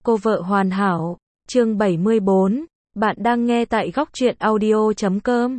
Cô vợ hoàn hảo, chương 74, bạn đang nghe tại góc truyện audio.com.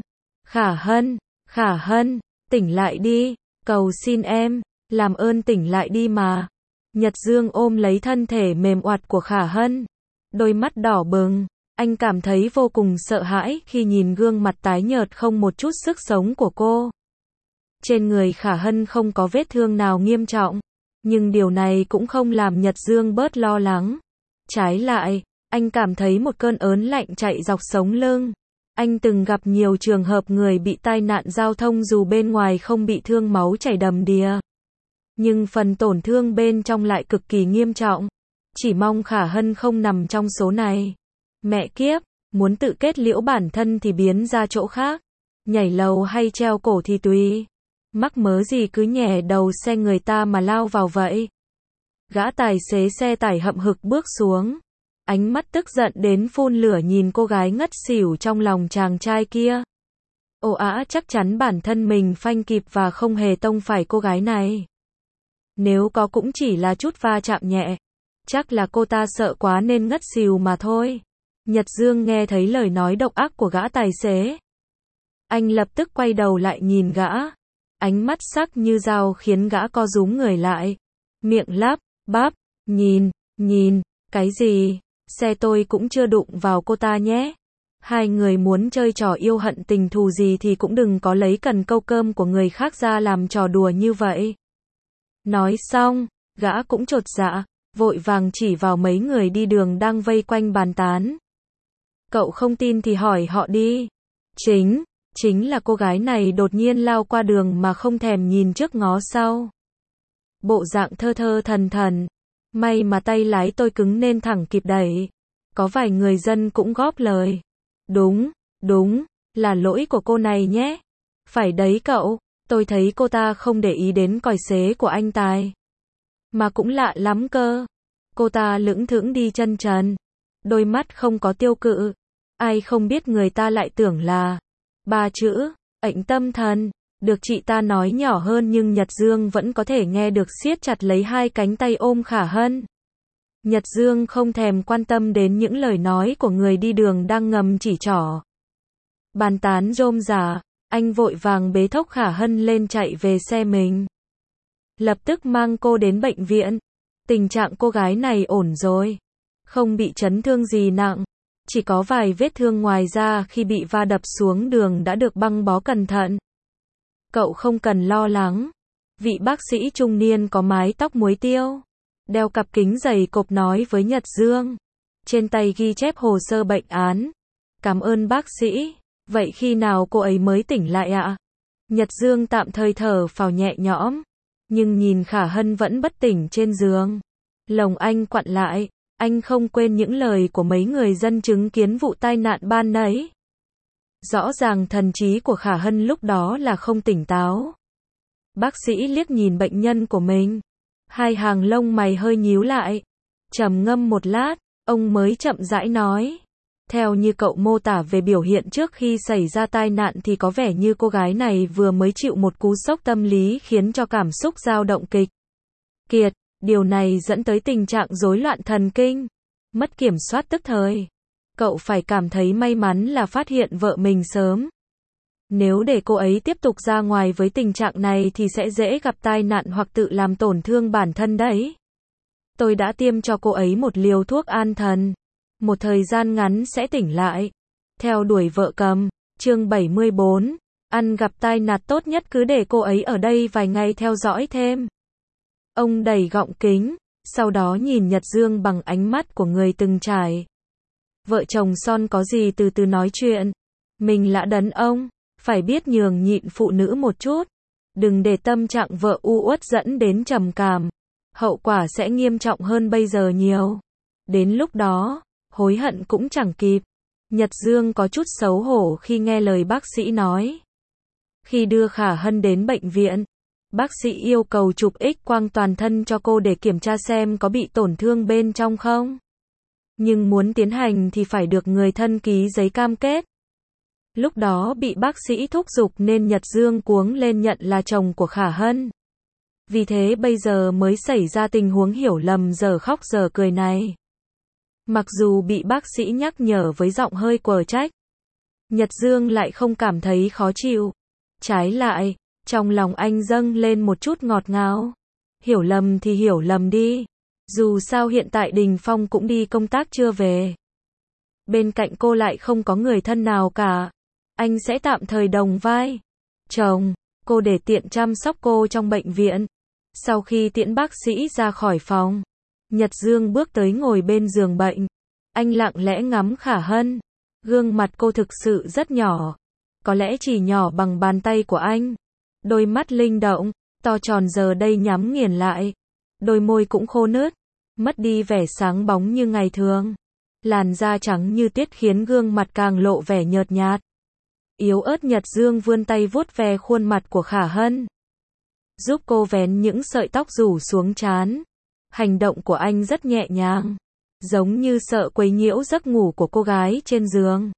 Khả Hân, tỉnh lại đi, cầu xin em, làm ơn tỉnh lại đi mà. Nhật Dương ôm lấy thân thể mềm oặt của Khả Hân, đôi mắt đỏ bừng, anh cảm thấy vô cùng sợ hãi khi nhìn gương mặt tái nhợt không một chút sức sống của cô. Trên người Khả Hân không có vết thương nào nghiêm trọng, nhưng điều này cũng không làm Nhật Dương bớt lo lắng. Trái lại, anh cảm thấy một cơn ớn lạnh chạy dọc sống lưng. Anh từng gặp nhiều trường hợp người bị tai nạn giao thông dù bên ngoài không bị thương máu chảy đầm đìa, nhưng phần tổn thương bên trong lại cực kỳ nghiêm trọng. Chỉ mong Khả Hân không nằm trong số này. Mẹ kiếp, muốn tự kết liễu bản thân thì biến ra chỗ khác, nhảy lầu hay treo cổ thì tùy. Mắc mớ gì cứ nhè đầu xe người ta mà lao vào vậy. Gã tài xế xe tải hậm hực bước xuống, ánh mắt tức giận đến phun lửa nhìn cô gái ngất xỉu trong lòng chàng trai kia. Ồ ả chắc chắn bản thân mình phanh kịp và không hề tông phải cô gái này. Nếu có cũng chỉ là chút va chạm nhẹ, chắc là cô ta sợ quá nên ngất xỉu mà thôi. Nhật Dương nghe thấy lời nói độc ác của gã tài xế. Anh lập tức quay đầu lại nhìn gã. Ánh mắt sắc như dao khiến gã co rúm người lại. Miệng lắp bắp, nhìn, cái gì? Xe tôi cũng chưa đụng vào cô ta nhé. Hai người muốn chơi trò yêu hận tình thù gì thì cũng đừng có lấy cần câu cơm của người khác ra làm trò đùa như vậy. Nói xong, gã cũng chột dạ, vội vàng chỉ vào mấy người đi đường đang vây quanh bàn tán. Cậu không tin thì hỏi họ đi. Chính là cô gái này đột nhiên lao qua đường mà không thèm nhìn trước ngó sau. Bộ dạng thơ thơ thần thần. May mà tay lái tôi cứng nên thẳng kịp đẩy. Có vài người dân cũng góp lời. Đúng, là lỗi của cô này nhé. Phải đấy cậu, tôi thấy cô ta không để ý đến còi xế của anh Tài. Mà cũng lạ lắm cơ. Cô ta lững thững đi chân trần. Đôi mắt không có tiêu cự. Ai không biết người ta lại tưởng là ba chữ, ảnh tâm thần. Được chị ta nói nhỏ hơn nhưng Nhật Dương vẫn có thể nghe được, siết chặt lấy hai cánh tay ôm Khả Hân. Nhật Dương không thèm quan tâm đến những lời nói của người đi đường đang ngầm chỉ trỏ. Bàn tán rôm rả, anh vội vàng bế thốc Khả Hân lên chạy về xe mình. Lập tức mang cô đến bệnh viện. Tình trạng cô gái này ổn rồi. Không bị chấn thương gì nặng. Chỉ có vài vết thương ngoài ra khi bị va đập xuống đường đã được băng bó cẩn thận. Cậu không cần lo lắng. Vị bác sĩ trung niên có mái tóc muối tiêu, đeo cặp kính dày cộp nói với Nhật Dương. Trên tay ghi chép hồ sơ bệnh án. Cảm ơn bác sĩ. Vậy khi nào cô ấy mới tỉnh lại ạ? Nhật Dương tạm thời thở phào nhẹ nhõm. Nhưng nhìn Khả Hân vẫn bất tỉnh trên giường. Lòng anh quặn lại. Anh không quên những lời của mấy người dân chứng kiến vụ tai nạn ban nãy. Rõ ràng thần trí của Khả Hân lúc đó là không tỉnh táo. Bác sĩ liếc nhìn bệnh nhân của mình. Hai hàng lông mày hơi nhíu lại. Trầm ngâm một lát, ông mới chậm rãi nói. Theo như cậu mô tả về biểu hiện trước khi xảy ra tai nạn thì có vẻ như cô gái này vừa mới chịu một cú sốc tâm lý khiến cho cảm xúc dao động kịch liệt. Điều này dẫn tới tình trạng rối loạn thần kinh, mất kiểm soát tức thời. Cậu phải cảm thấy may mắn là phát hiện vợ mình sớm. Nếu để cô ấy tiếp tục ra ngoài với tình trạng này thì sẽ dễ gặp tai nạn hoặc tự làm tổn thương bản thân đấy. Tôi đã tiêm cho cô ấy một liều thuốc an thần. Một thời gian ngắn sẽ tỉnh lại. Theo đuổi vợ cầm, chương 74. Ăn gặp tai nạn tốt nhất cứ để cô ấy ở đây vài ngày theo dõi thêm. Ông đẩy gọng kính, sau đó nhìn Nhật Dương bằng ánh mắt của người từng trải. Vợ chồng son có gì từ từ nói chuyện. Mình là đàn ông, phải biết nhường nhịn phụ nữ một chút. Đừng để tâm trạng vợ u uất dẫn đến trầm cảm. Hậu quả sẽ nghiêm trọng hơn bây giờ nhiều. Đến lúc đó, hối hận cũng chẳng kịp. Nhật Dương có chút xấu hổ khi nghe lời bác sĩ nói. Khi đưa Khả Hân đến bệnh viện, bác sĩ yêu cầu chụp X-quang toàn thân cho cô để kiểm tra xem có bị tổn thương bên trong không. Nhưng muốn tiến hành thì phải được người thân ký giấy cam kết. Lúc đó bị bác sĩ thúc giục nên Nhật Dương cuống lên nhận là chồng của Khả Hân. Vì thế bây giờ mới xảy ra tình huống hiểu lầm giờ khóc giờ cười này. Mặc dù bị bác sĩ nhắc nhở với giọng hơi quở trách, Nhật Dương lại không cảm thấy khó chịu. Trái lại, trong lòng anh dâng lên một chút ngọt ngào. Hiểu lầm thì hiểu lầm đi. Dù sao hiện tại Đình Phong cũng đi công tác chưa về. Bên cạnh cô lại không có người thân nào cả. Anh sẽ tạm thời đồng vai chồng cô để tiện chăm sóc cô trong bệnh viện. Sau khi tiễn bác sĩ ra khỏi phòng, Nhật Dương bước tới ngồi bên giường bệnh. Anh lặng lẽ ngắm Khả Hân. Gương mặt cô thực sự rất nhỏ. Có lẽ chỉ nhỏ bằng bàn tay của anh. Đôi mắt linh động, to tròn giờ đây nhắm nghiền lại. Đôi môi cũng khô nứt, mất đi vẻ sáng bóng như ngày thường. Làn da trắng như tiết khiến gương mặt càng lộ vẻ nhợt nhạt. Yếu ớt Nhật Dương vươn tay vuốt ve khuôn mặt của Khả Hân, giúp cô vén những sợi tóc rủ xuống trán. Hành động của anh rất nhẹ nhàng, giống như sợ quấy nhiễu giấc ngủ của cô gái trên giường.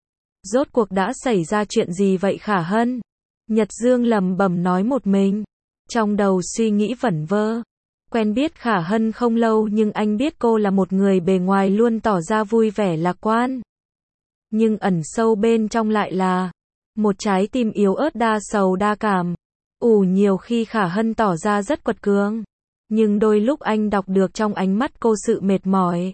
Rốt cuộc đã xảy ra chuyện gì vậy Khả Hân? Nhật Dương lẩm bẩm nói một mình, trong đầu suy nghĩ vẩn vơ. Quen biết Khả Hân không lâu nhưng anh biết cô là một người bề ngoài luôn tỏ ra vui vẻ lạc quan. Nhưng ẩn sâu bên trong lại là một trái tim yếu ớt đa sầu đa cảm. Nhiều khi Khả Hân tỏ ra rất quật cường, nhưng đôi lúc anh đọc được trong ánh mắt cô sự mệt mỏi.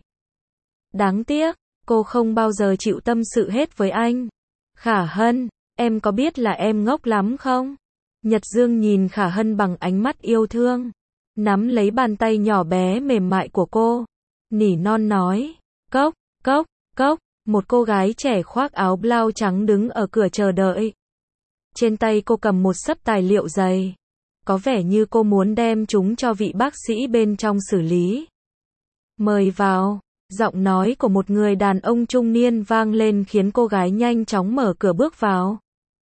Đáng tiếc, cô không bao giờ chịu tâm sự hết với anh. Khả Hân, em có biết là em ngốc lắm không? Nhật Dương nhìn Khả Hân bằng ánh mắt yêu thương, nắm lấy bàn tay nhỏ bé mềm mại của cô, nỉ non nói, cốc, cốc, cốc. Một cô gái trẻ khoác áo blau trắng đứng ở cửa chờ đợi. Trên tay cô cầm một xấp tài liệu dày. Có vẻ như cô muốn đem chúng cho vị bác sĩ bên trong xử lý. Mời vào. Giọng nói của một người đàn ông trung niên vang lên khiến cô gái nhanh chóng mở cửa bước vào.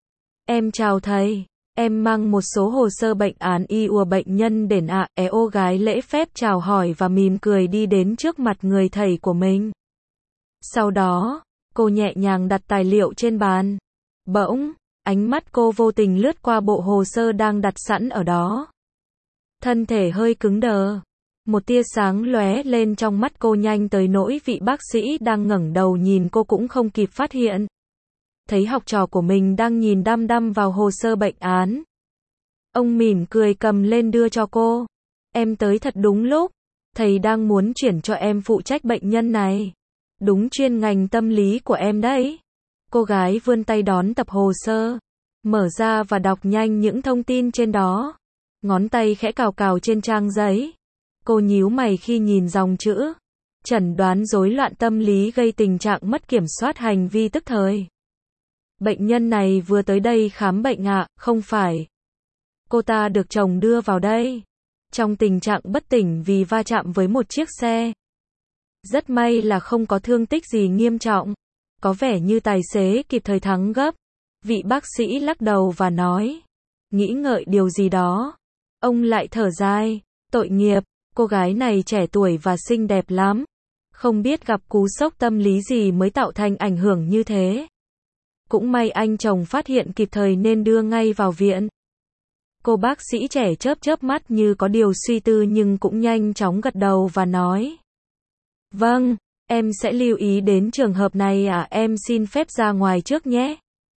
Em chào thầy. Em mang một số hồ sơ bệnh án y của bệnh nhân đến ạ. Ô gái lễ phép chào hỏi và mỉm cười đi đến trước mặt người thầy của mình. Sau đó, cô nhẹ nhàng đặt tài liệu trên bàn. Bỗng, ánh mắt cô vô tình lướt qua bộ hồ sơ đang đặt sẵn ở đó. Thân thể hơi cứng đờ. Một tia sáng lóe lên trong mắt cô nhanh tới nỗi vị bác sĩ đang ngẩng đầu nhìn cô cũng không kịp phát hiện. Thấy học trò của mình đang nhìn đăm đăm vào hồ sơ bệnh án. Ông mỉm cười cầm lên đưa cho cô. Em tới thật đúng lúc. Thầy đang muốn chuyển cho em phụ trách bệnh nhân này. Đúng chuyên ngành tâm lý của em đấy. Cô gái vươn tay đón tập hồ sơ, mở ra và đọc nhanh những thông tin trên đó. Ngón tay khẽ cào cào trên trang giấy. Cô nhíu mày khi nhìn dòng chữ. Chẩn đoán rối loạn tâm lý gây tình trạng mất kiểm soát hành vi tức thời. Bệnh nhân này vừa tới đây khám bệnh ạ, không phải. Cô ta được chồng đưa vào đây trong tình trạng bất tỉnh vì va chạm với một chiếc xe. Rất may là không có thương tích gì nghiêm trọng. Có vẻ như tài xế kịp thời thắng gấp. Vị bác sĩ lắc đầu và nói. Nghĩ ngợi điều gì đó. Ông lại thở dài. Tội nghiệp, cô gái này trẻ tuổi và xinh đẹp lắm. Không biết gặp cú sốc tâm lý gì mới tạo thành ảnh hưởng như thế. Cũng may anh chồng phát hiện kịp thời nên đưa ngay vào viện. Cô bác sĩ trẻ chớp chớp mắt như có điều suy tư nhưng cũng nhanh chóng gật đầu và nói. Vâng, em sẽ lưu ý đến trường hợp này ạ, em xin phép ra ngoài trước nhé.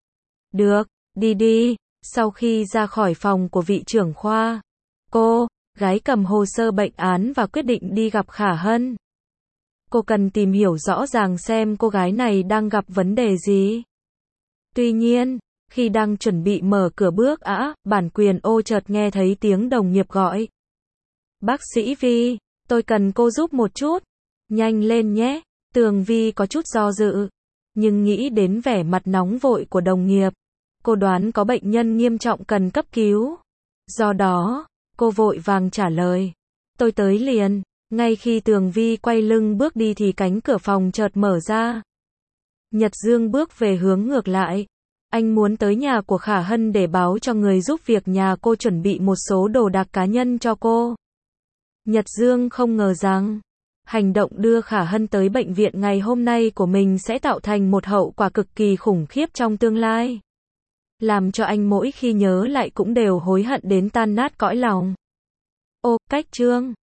Được, đi đi. Sau khi ra khỏi phòng của vị trưởng khoa, cô gái cầm hồ sơ bệnh án và quyết định đi gặp Khả Hân. Cô cần tìm hiểu rõ ràng xem cô gái này đang gặp vấn đề gì. Tuy nhiên, khi đang chuẩn bị mở cửa bước bản quyền chợt nghe thấy tiếng đồng nghiệp gọi. Bác sĩ Vi, tôi cần cô giúp một chút. Nhanh lên nhé. Tường Vi có chút do dự, nhưng nghĩ đến vẻ mặt nóng vội của đồng nghiệp, cô đoán có bệnh nhân nghiêm trọng cần cấp cứu. Do đó, cô vội vàng trả lời. Tôi tới liền. Ngay khi Tường Vi quay lưng bước đi thì cánh cửa phòng chợt mở ra. Nhật Dương bước về hướng ngược lại. Anh muốn tới nhà của Khả Hân để báo cho người giúp việc nhà cô chuẩn bị một số đồ đạc cá nhân cho cô. Nhật Dương không ngờ rằng hành động đưa Khả Hân tới bệnh viện ngày hôm nay của mình sẽ tạo thành một hậu quả cực kỳ khủng khiếp trong tương lai. Làm cho anh mỗi khi nhớ lại cũng đều hối hận đến tan nát cõi lòng. Cách chương